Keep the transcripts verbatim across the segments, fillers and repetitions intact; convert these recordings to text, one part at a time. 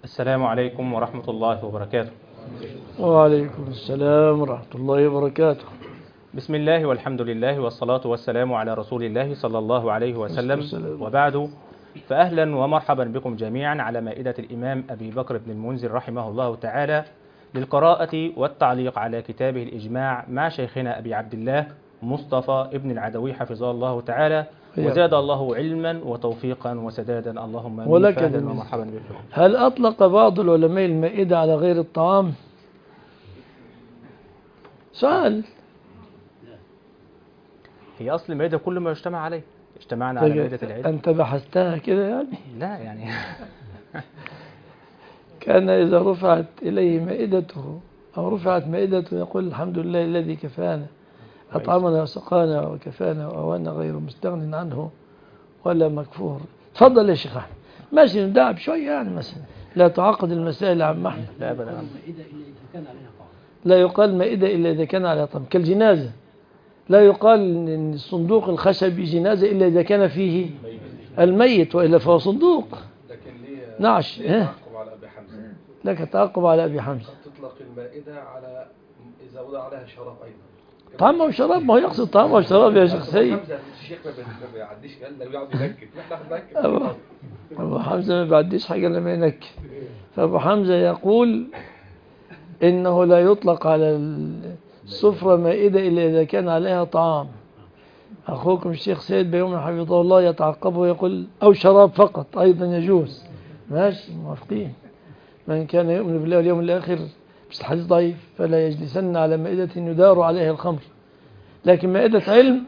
السلام عليكم ورحمة الله وبركاته. وعليكم السلام ورحمة الله وبركاته. بسم الله والحمد لله والصلاة والسلام على رسول الله صلى الله عليه وسلم، وبعد، فأهلا ومرحبا بكم جميعا على مائدة الإمام أبي بكر بن المنذر رحمه الله تعالى للقراءة والتعليق على كتابه الإجماع مع شيخنا أبي عبد الله مصطفى ابن العدوي حفظه الله تعالى، وزاد الله علما وتوفيقا وسدادا، اللهم آمين. فأهلا ومرحبا بكم. هل أطلق بعض العلماء المائدة على غير الطعام؟ سؤال. هي أصل المائدة كل ما يجتمع عليه، اجتمعنا على مائدة العلم. أنت بحثتها كده يعني؟ لا يعني كان إذا رفعت إليه مائدته أو رفعت مائدته يقول الحمد لله الذي كفانا أطعمنا وسقانا وكفانا وأوانا غير مستغن عنه ولا مكفور. تفضل يا شيخ أحمد. ماشي ندعب شوية يعني مثلا، لا تعقد المسائل عن محمد. لا أبدا. لا يقال مائدة إلا إذا كان عليها طعام، كالجنازة لا يقال إن الصندوق الخشبي جنازة إلا إذا كان فيه الميت، وإلا فهو صندوق. لكن ليه نعش ليه تعقب على أبي حمزة؟ لك تعقب على أبي حمزة. تطلق المائدة على إذا وضع عليها شراب أيضا. طعام وشراب، ما هو يقصد طعام وشراب يا شيخ سيد. حمزة الشيخ ما بيعديش قال لو يقعد ينكت أبو, أبو حمزة ما بيعديش حاجة لما ينكت. فأبو حمزة يقول إنه لا يطلق على السفرة مائدة إلا إذا كان عليها طعام. أخوكم الشيخ سيد بيومي حفظه الله يتعقبه ويقول أو شراب فقط أيضا يجوز. ماشي، موافقين. من كان يؤمن بالله واليوم الآخر، بس الحديث ضعيف، فلا يجلسن على مائدة يدار عليها الخمر. لكن مائدة علم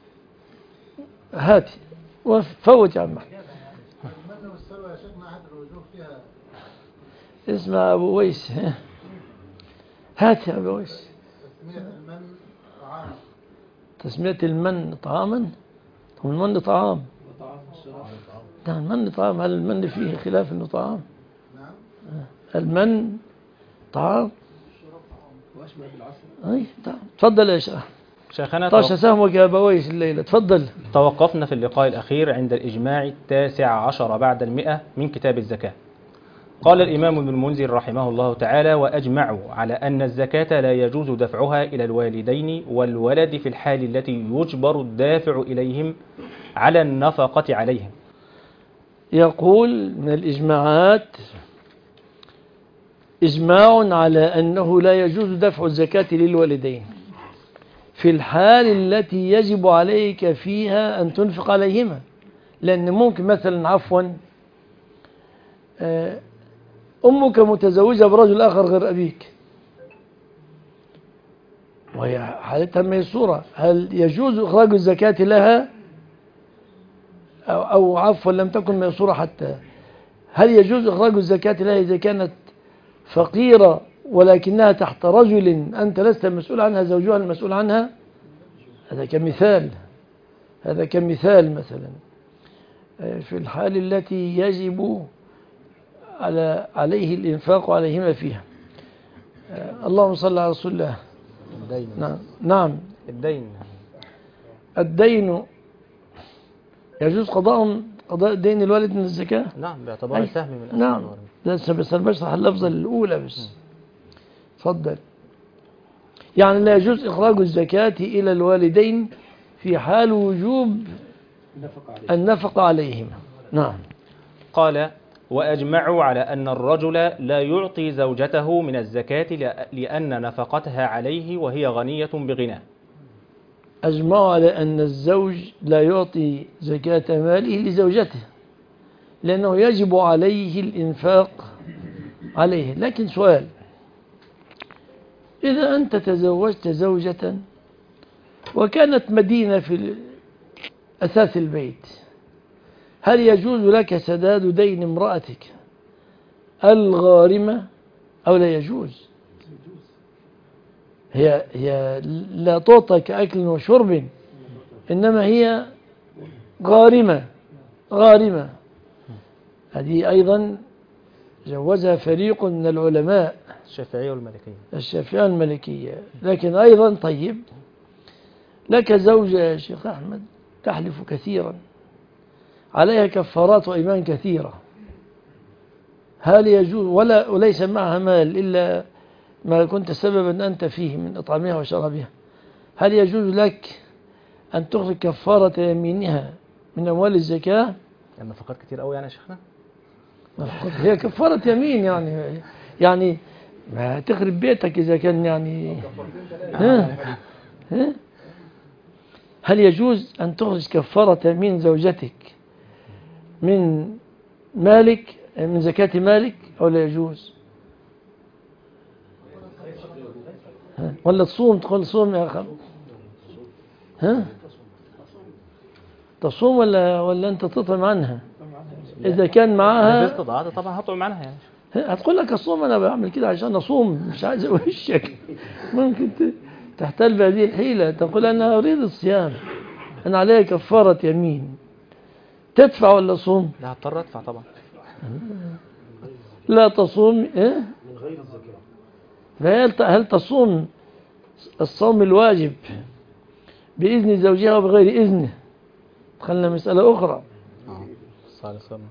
هاتي وفوت يا عم. اسمع أبو ويس، هات يا أبو ويس. تسمية المن طعاما. هو المن طعام؟ نعم المن طعام. هل المن فيه خلاف انه طعام؟ المن طعام. اي طعام. تفضل يا شيخ. شيخنا طاش سهمك يا أبو ويس الليلة. تفضل. توقفنا في اللقاء الأخير عند الإجماع التاسع عشر بعد المئة من كتاب الزكاة. قال الإمام ابن المنذر رحمه الله تعالى: وأجمعوا على أن الزكاة لا يجوز دفعها إلى الوالدين والولد في الحال التي يجبر الدافع إليهم على النفقة عليهم. يقول من الإجماعات إجماع على أنه لا يجوز دفع الزكاة للوالدين في الحال التي يجب عليك فيها أن تنفق عليهما. لأن ممكن مثلا عفوا أمك متزوجة برجل آخر غير أبيك وهي حالتها ميسورة، هل يجوز إخراج الزكاة لها؟ أو, أو عفوا لم تكن ميسورة حتى، هل يجوز إخراج الزكاة لها إذا كانت فقيرة ولكنها تحت رجل أنت لست مسؤول عنها، زوجها المسؤول عنها؟ هذا كمثال، هذا كمثال مثلا في الحال التي يجب على عليه الإنفاق عليهما فيها. اللهم صل على رسول الله. الدين. نعم نعم الدين الدين يجوز قضاء قضاء دين الوالد من الزكاة. نعم باعتبار سهم من أسهم. نعم بس بس أنا بشرح اللفظة الأولى بس. تفضل. يعني لا يجوز إخراج الزكاة إلى الوالدين في حال وجوب النفقة عليهما. نعم. قال: وأجمعوا على أن الرجل لا يعطي زوجته من الزكاة لأن نفقتها عليه وهي غنية بغنى. أجمعوا على أن الزوج لا يعطي زكاة ماله لزوجته لأنه يجب عليه الإنفاق عليه. لكن سؤال: إذا أنت تزوجت زوجة وكانت مدينة في أساس البيت، هل يجوز لك سداد دين امرأتك الغارمة أو لا يجوز؟ هي هي لا تعطى كأكل وشرب، إنما هي غارمة غارمة. هذه أيضا جوزها فريق من العلماء، الشافعية والمالكية. الشافعية والمالكية. لكن أيضا طيب، لك زوجة يا شيخ أحمد تحلف كثيرا، عليها كفارات وإيمان كثيرة، هل يجوز ولا وليس معها مال إلا ما كنت سببا أنت فيه من إطعامها وشرابها، هل يجوز لك أن تخرج كفارة يمينها من أموال الزكاة؟ يعني نفقات كتير قوي يعني يا شيخنا. هي كفارة يمين يعني يعني ما تخرب بيتك إذا كان يعني ها ها هل يجوز أن تخرج كفارة يمين زوجتك من مالك من زكاة مالك أو لا يجوز؟ ها؟ ولا تصوم تقول صوم يا أخي ها تصوم ولا ولا أنت تطعم عنها إذا كان معاها باستطاعتها طبعا هطعم عنها يعني. هتقول لك أصوم أنا بعمل كده عشان أصوم مش عايز وشك ممكن تحتل بهذه الحيلة تقول أنا أريد الصيام أنا عليها كفارة يمين تدفع ولا صوم؟ لا هضطر أدفع طبعا. لا تصوم إيه؟ من غير الزكاة. فهل هل تصوم الصوم الواجب بإذن زوجها وبغير إذنه؟ دخلنا مسألة أخرى. صلى الله عليه وسلم.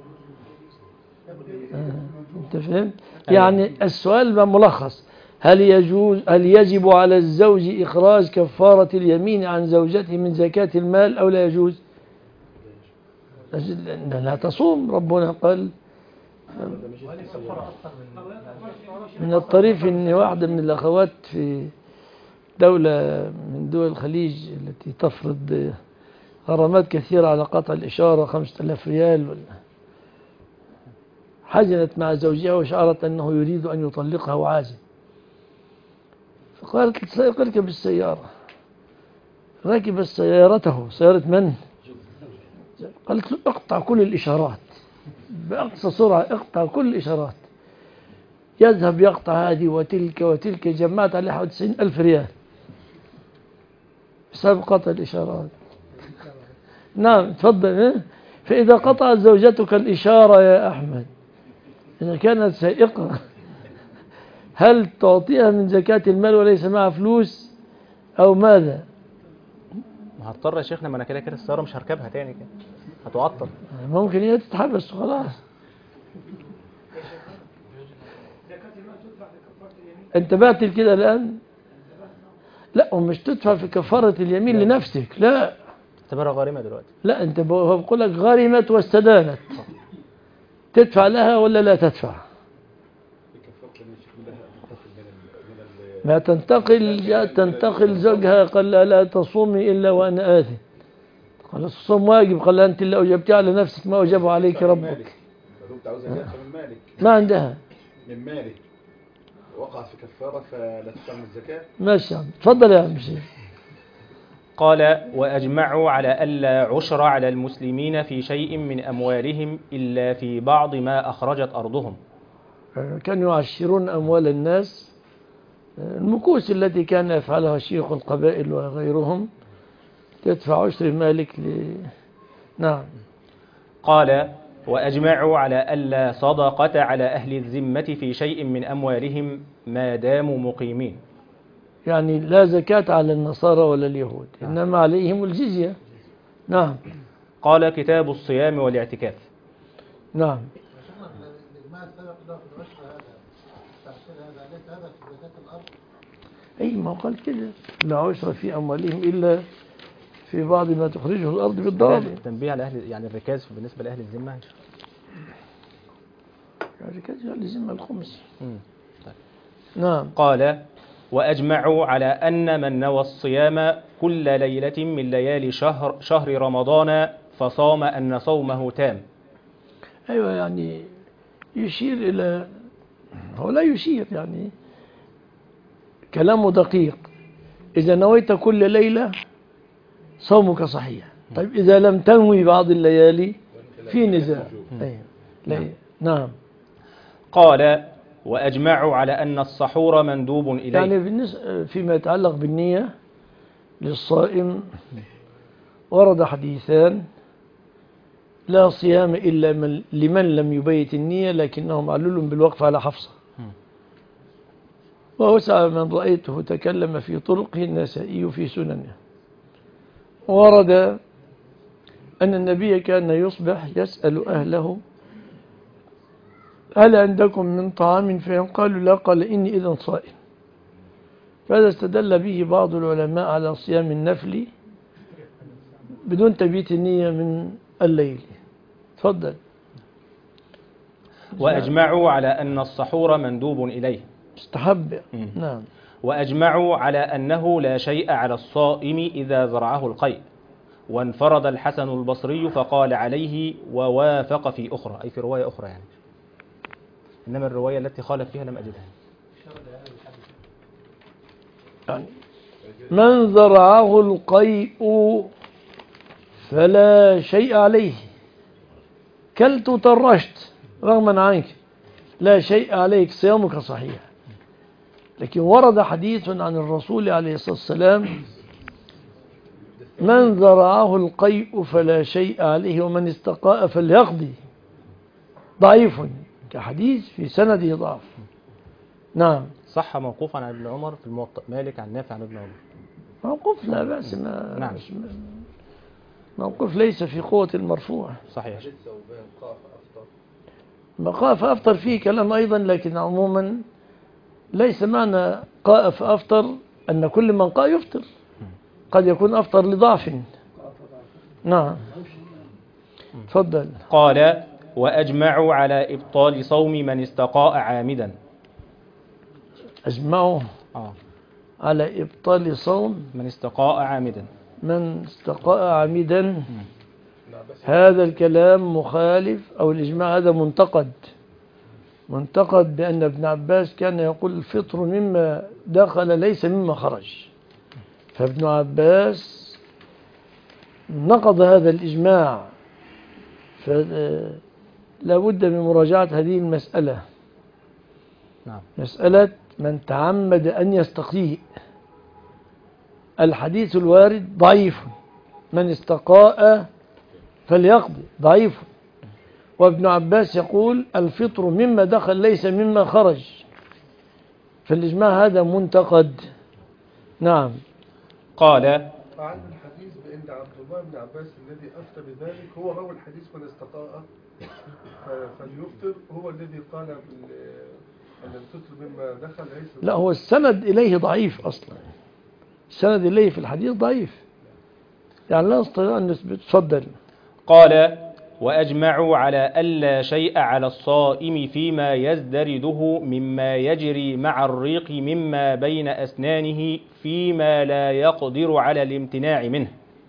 أنت فهمت؟ يعني السؤال بقى ملخص، هل يجوز هل يجب على الزوج إخراج كفارة اليمين عن زوجته من زكاة المال أو لا يجوز؟ لا تصوم، ربنا قال من الطريف أن واحدة من الأخوات في دولة من دول الخليج التي تفرض غرامات كثيرة على قطع الإشارة خمسة آلاف ريال حزنت مع زوجها وشعرت أنه يريد أن يطلقها وعازم، فقالت سأركب السيارة، ركب سيارته سيارة من؟ قالت له اقطع كل الإشارات بأقصى سرعة، اقطع كل الإشارات. يذهب يقطع هذه وتلك وتلك، جمعت عليه حوالي تسعين ألف ريال بسبب قطع الإشارات. نعم تفضل. فإذا قطعت زوجتك الإشارة يا أحمد إذا كانت سائقة هل تعطيها من زكاة المال وليس معها فلوس أو ماذا؟ ما هضطر يا شيخنا، ما أنا كده كده السيارة مش هركبها تاني كده هتعطل. ممكن هي تتحبس خلاص. انتبهت لكده الآن؟ لا ومش تدفع في كفارة اليمين لنفسك، لا اعتبرها غارمة دلوقتي. لا انت بقول لك غرمت واستدانت، تدفع لها ولا لا تدفع؟ ما تنتقل تنتقل زوجها قال لا, لا تصومي إلا وأنا آثم، قال الصوم واجب، قال أنت اللي أوجبتي على نفسك ما أوجبه عليك ربك. ما عندها من مالك وقعت في كفارة فلا تدفع من الزكاة. ماشي يا عم تفضل يا عم شيخ. قال وأجمعوا على ألا عشر على المسلمين في شيء من أموالهم إلا في بعض ما أخرجت أرضهم. كانوا يعشرون أموال الناس، المكوس التي كان يفعلها شيوخ القبائل وغيرهم تدفع عشر مالك ل... نعم. قال وأجمعوا على ألا صدقة على أهل الذمة في شيء من أموالهم ما داموا مقيمين. يعني لا زكاة على النصارى ولا اليهود، إنما عليهم الجزية. نعم. قال كتاب الصيام والاعتكاف. نعم. أي ما قال كده لا عشر في أموالهم إلا في بعض ما تخرجه الأرض بالضرب. تنبيه على أهل يعني الركاز بالنسبة لأهل الذمة. الركاز أهل الذمة الخمس. طيب. نعم. قال وأجمعوا على أن من نوى الصيام كل ليلة من ليالي شهر شهر رمضان فصام أن صومه تام. أيوة يعني يشير إلى هو لا يشير يعني كلامه دقيق. إذا نويت كل ليلة صومك صحيح. طيب إذا لم تنوي بعض الليالي في نزاع. أيوة. نعم. نعم. قال وأجمعوا على أن السحور مندوب إليه. يعني بالنسبة فيما يتعلق بالنية للصائم ورد حديثان لا صيام إلا من لمن لم يبيت النية لكنه معلول بالوقف على حفصة، ووسع من رأيته تكلم في طرقه النسائي في سننه. ورد أن النبي كان يصبح يسأل أهله هل عندكم من طعام؟ فإن قالوا لا قال إني إذن صائم. فهذا استدل به بعض العلماء على صيام النفل بدون تبييت النية من الليل. تفضل. وأجمعوا على أن السحور مندوب إليه مستحب. مم. نعم. وأجمعوا على أنه لا شيء على الصائم إذا زرعه القيء. وانفرد الحسن البصري فقال عليه ووافق في أخرى، أي في رواية أخرى يعني، إنما الرواية التي خالف فيها لم أجدها. يعني من زرعه القيء فلا شيء عليه، كلت وطرشت رغما عنك لا شيء عليك، صيامك صحيح. لكن ورد حديث عن الرسول عليه الصلاة والسلام من زرعه القيء فلا شيء عليه ومن استقاء فليقضي، ضعيف كحديث في سنده ضعف. نعم. صح موقوفا عن ابن عمر في الموطأ، مالك عن نافع عن ابن عمر. موقوف لا بأس، ما نعم. موقوف ليس في قوة المرفوع. صحيح. قاء فأفطر فيه كلام أيضا، لكن عموما ليس معنى قاء فأفطر أن كل من قاء يفطر، قد يكون أفطر لضعف. نعم. تفضل. قال وأجمعوا على إبطال صوم من استقاء عامدا. أجمعوا آه. على إبطال صوم من استقاء عامدا. من استقاء عامدا. هذا الكلام مخالف، أو الإجماع هذا منتقد منتقد بأن ابن عباس كان يقول الفطر مما دخل ليس مما خرج، فابن عباس نقض هذا الإجماع، فلا بد من مراجعة هذه المسألة. نعم. مسألة من تعمد أن يستقيء، الحديث الوارد ضعيف، من استقاء فليقضي ضعيف، وابن عباس يقول الفطر مما دخل ليس مما خرج، فالإجماع هذا منتقد. نعم. قال عن الحديث بأن عبد الله بن عباس الذي أفتى بذلك هو روى الحديث من استقاء فليفطر، هو الذي قال أن الفطر مما دخل ليس. لا، هو السند إليه ضعيف أصلا، السند إليه في الحديث ضعيف، يعني لا نستطيع أن نثبت. تفضل. قال وأجمعوا على ألا شيء على الصائم فيما يزدرده مما يجري مع الريق مما بين أسنانه فيما لا يقدر على الامتناع منه.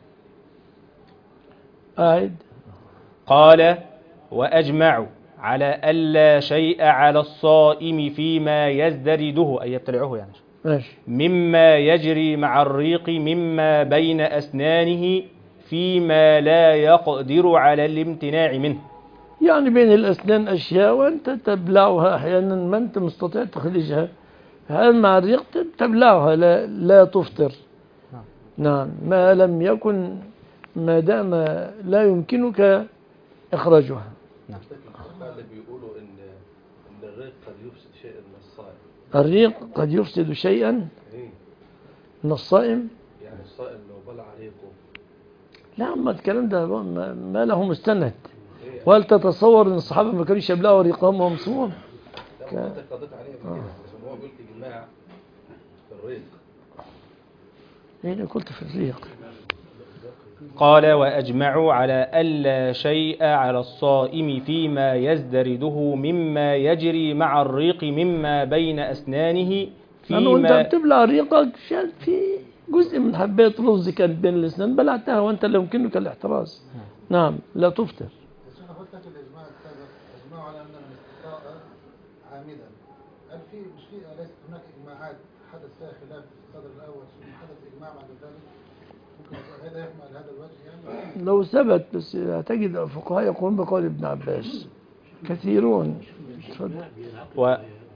أعد. قال وأجمعوا على ألا شيء على الصائم فيما يزدرده، أي يبتلعه يعني، ماشي. مما يجري مع الريق مما بين أسنانه فيما لا يقدر على الامتناع منه. يعني بين الأسنان أشياء وأنت تبلعها أحيانا ما أنت مستطيع تخرجها، هل مع الريق تبلعها لا, لا تفطر. نعم. نعم، ما لم يكن، ما دام لا يمكنك إخراجها. نعم. اللي بيقولوا إن إن الريق قد يفسد شيئا من الصائم. الريق قد يفسد شيئا من الصائم. يعني الصائم لو بلع ريقه. لا، ما الكلام ده ما, ما له مستند. وهل تتصور ان الصحابه ما كانوش يبلعوا ريقهم وهم صوم؟ لا، ما انت قضيت عليه كده، عشان هو قلت اجماع في الريق. ايه اللي قلت في الريق؟ قال وأجمعوا على ألا شيء على الصائم فيما يزدرده مما يجري مع الريق مما بين أسنانه فيما أنت بتبلع ريقك في جزء من حباية رز كانت بين الأسنان بلعتها وأنت لا يمكنك الاحتراز. نعم، لا تفطر. بس أنا قلت لك الإجماع السابق أجمعوا على أن الاستقاء عامدا. هل في مش في ليست هناك إجماعات حدث فيها خلاف في الصدر الأول ثم حدث إجماع بعد ذلك؟ ممكن هذا يحمل على هذا الوجه يعني؟ لو ثبت، بس هتجد الفقهاء يقولون بقول ابن عباس كثيرون. و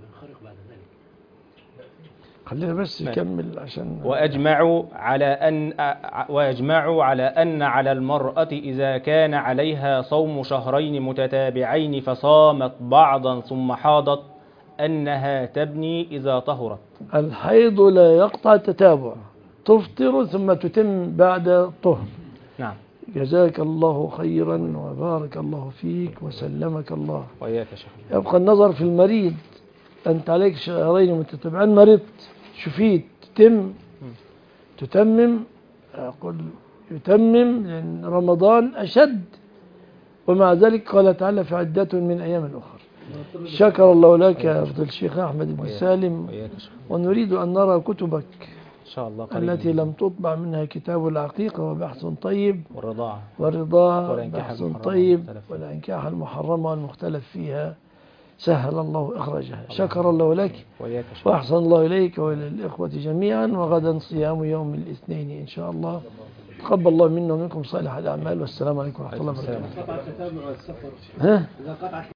خلينا بس نكمل عشان. وأجمعوا على أن وأجمعوا على أن على المرأة إذا كان عليها صوم شهرين متتابعين فصامت بعضا ثم حاضت أنها تبني إذا طهرت. الحيض لا يقطع التتابع، تفطر ثم تتم بعد الطهر. نعم. جزاك الله خيرا وبارك الله فيك وسلمك الله. وإياك يا شيخ. يبقى النظر في المريض، أنت عليك شهرين متتابعين، مرضت شفيت تتم تتمم، أقول يتمم لأن رمضان أشد، ومع ذلك قال تعالى في عدة من أيام أخرى. شكر الله لك يا أفضل الشيخ أحمد بن سالم، ونريد أن نرى كتبك إن شاء الله قريبا التي لم تطبع منها كتاب العقيقة وبحث طيب، والرضاعة والرضاعة بحث طيب، والإنكاح المحرمة والمختلف فيها، سهل الله إخراجها. شكر الله لك وأحسن الله إليك وإلى الإخوة جميعا. وغدا صيام يوم الاثنين إن شاء الله. تقبل الله منا ومنكم صالح الأعمال، والسلام عليكم ورحمة الله وبركاته.